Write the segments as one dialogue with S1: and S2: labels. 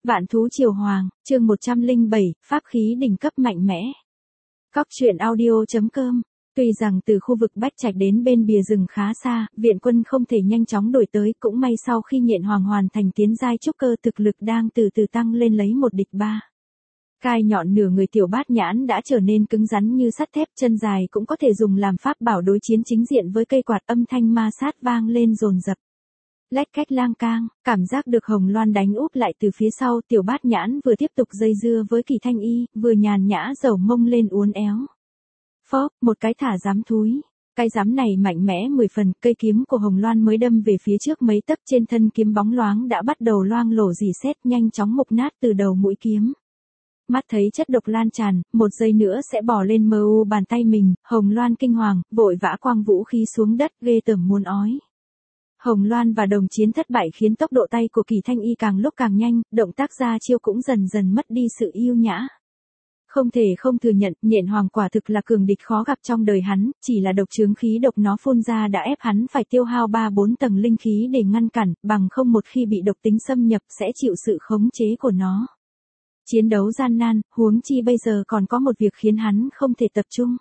S1: Vạn thú triều hoàng, chương 107, pháp khí đỉnh cấp mạnh mẽ. Cóc truyện audio.com. Tuy rằng từ khu vực Bách Trạch đến bên bìa rừng khá xa, viện quân không thể nhanh chóng đuổi tới, cũng may sau khi Nhện Hoàng hoàn thành tiến giai trúc cơ, thực lực đang từ từ tăng lên lấy 1 địch 3. Gai nhọn nửa người tiểu bát nhãn đã trở nên cứng rắn như sắt thép, chân dài cũng có thể dùng làm pháp bảo đối chiến chính diện với cây quạt, âm thanh ma sát vang lên dồn dập. Lách cách lang cang, cảm giác được Hồng Loan đánh úp lại từ phía sau, tiểu bát nhãn vừa tiếp tục dây dưa với Kỳ Thanh Y, vừa nhàn nhã dầu mông lên uốn éo. Phốc, một cái thả giám thúi. Cái giám này mạnh mẽ 10 phần, cây kiếm của Hồng Loan mới đâm về phía trước mấy tấc, trên thân kiếm bóng loáng đã bắt đầu loang lổ rỉ sét, nhanh chóng mục nát từ đầu mũi kiếm. Mắt thấy chất độc lan tràn, 1 giây nữa sẽ bò lên mờ u bàn tay mình, Hồng Loan kinh hoàng, vội vã quăng vũ khí xuống đất, ghê tởm muốn ói. Hồng Loan và đồng chiến thất bại khiến tốc độ tay của Kỳ Thanh Y càng lúc càng nhanh, động tác ra chiêu cũng dần dần mất đi sự yêu nhã. Không thể không thừa nhận, Nhện Hoàng quả thực là cường địch khó gặp trong đời hắn, chỉ là độc chướng khí độc nó phun ra đã ép hắn phải tiêu hao 3-4 tầng linh khí để ngăn cản, bằng không một khi bị độc tính xâm nhập sẽ chịu sự khống chế của nó. Chiến đấu gian nan, huống chi bây giờ còn có một việc khiến hắn không thể tập trung.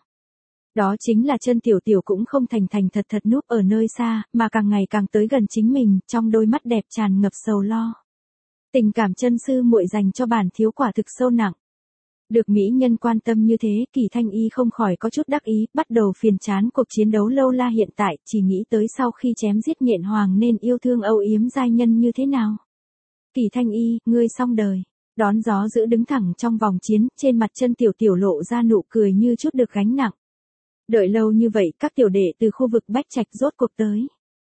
S1: Đó chính là chân tiểu tiểu cũng không thành thật núp ở nơi xa, mà càng ngày càng tới gần chính mình, trong đôi mắt đẹp tràn ngập sầu lo. Tình cảm chân sư muội dành cho bản thiếu quả thực sâu nặng. Được mỹ nhân quan tâm như thế, Kỳ Thanh Y không khỏi có chút đắc ý, bắt đầu phiền chán cuộc chiến đấu lâu la hiện tại, chỉ nghĩ tới sau khi chém giết Nhện Hoàng nên yêu thương âu yếm giai nhân như thế nào. Kỳ Thanh Y, ngươi xong đời. Đón gió giữ đứng thẳng trong vòng chiến, trên mặt chân tiểu tiểu lộ ra nụ cười như chút được gánh nặng. Đợi lâu như vậy, các tiểu đệ từ khu vực Bách Trạch rốt cuộc tới.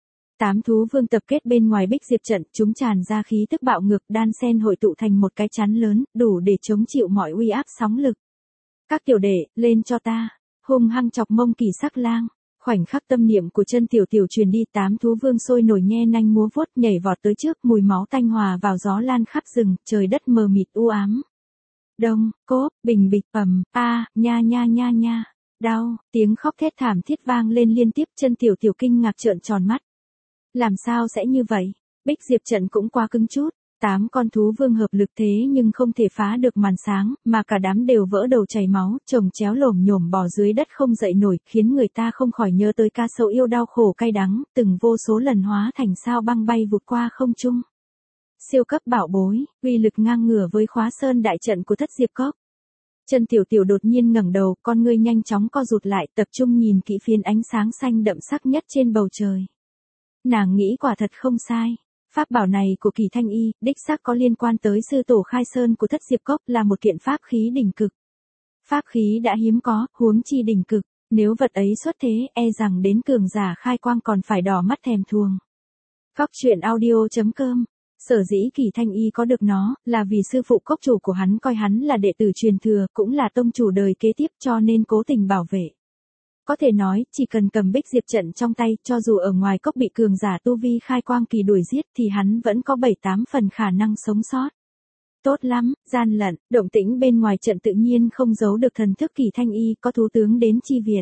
S1: 8 thú vương tập kết bên ngoài Bích Diệp trận, chúng tràn ra khí tức bạo ngược, đan xen hội tụ thành một cái chắn lớn, đủ để chống chịu mọi uy áp sóng lực. Các tiểu đệ, lên cho ta, hung hăng chọc mông Kỳ Sắc Lang. Khoảnh khắc tâm niệm của chân tiểu tiểu truyền đi, 8 thú vương sôi nổi nhe nanh múa vuốt, nhảy vọt tới trước, mùi máu tanh hòa vào gió lan khắp rừng, trời đất mờ mịt u ám. Đông, cốp, bình bịch, ầm, nha nha nha nha. Đau, tiếng khóc thét thảm thiết vang lên liên tiếp, chân tiểu tiểu kinh ngạc trợn tròn mắt. Làm sao sẽ như vậy? Bích Diệp trận cũng quá cứng chút. 8 con thú vương hợp lực thế nhưng không thể phá được màn sáng, mà cả đám đều vỡ đầu chảy máu, chồng chéo lổm nhổm bò dưới đất không dậy nổi, khiến người ta không khỏi nhớ tới ca sầu yêu đau khổ cay đắng, từng vô số lần hóa thành sao băng bay vụt qua không trung. Siêu cấp bảo bối, uy lực ngang ngửa với Khóa Sơn đại trận của Thất Diệp Cốc. Chân tiểu tiểu đột nhiên ngẩng đầu, con ngươi nhanh chóng co rụt lại, tập trung nhìn kỹ phiến ánh sáng xanh đậm sắc nhất trên bầu trời. Nàng nghĩ quả thật không sai. Pháp bảo này của Kỳ Thanh Y, đích xác có liên quan tới sư tổ Khai Sơn của Thất Diệp Cốc, là một kiện pháp khí đỉnh cực. Pháp khí đã hiếm có, huống chi đỉnh cực, nếu vật ấy xuất thế, e rằng đến cường giả khai quang còn phải đỏ mắt thèm thuồng. Cóc truyện audio.com. Sở dĩ Kỳ Thanh Y có được nó, là vì sư phụ cốc chủ của hắn coi hắn là đệ tử truyền thừa, cũng là tông chủ đời kế tiếp, cho nên cố tình bảo vệ. Có thể nói, chỉ cần cầm Bích Diệp trận trong tay, cho dù ở ngoài cốc bị cường giả tu vi khai quang kỳ đuổi giết thì hắn vẫn có 7-8 phần khả năng sống sót. Tốt lắm, gian lận, động tĩnh bên ngoài trận tự nhiên không giấu được thần thức Kỳ Thanh Y, có thú tướng đến chi viện.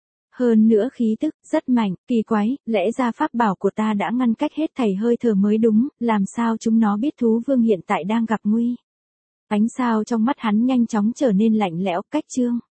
S1: Hơn nữa khí tức, rất mạnh, kỳ quái, lẽ ra pháp bảo của ta đã ngăn cách hết thảy hơi thở mới đúng, làm sao chúng nó biết thú vương hiện tại đang gặp nguy. Ánh sao trong mắt hắn nhanh chóng trở nên lạnh lẽo, cách chương.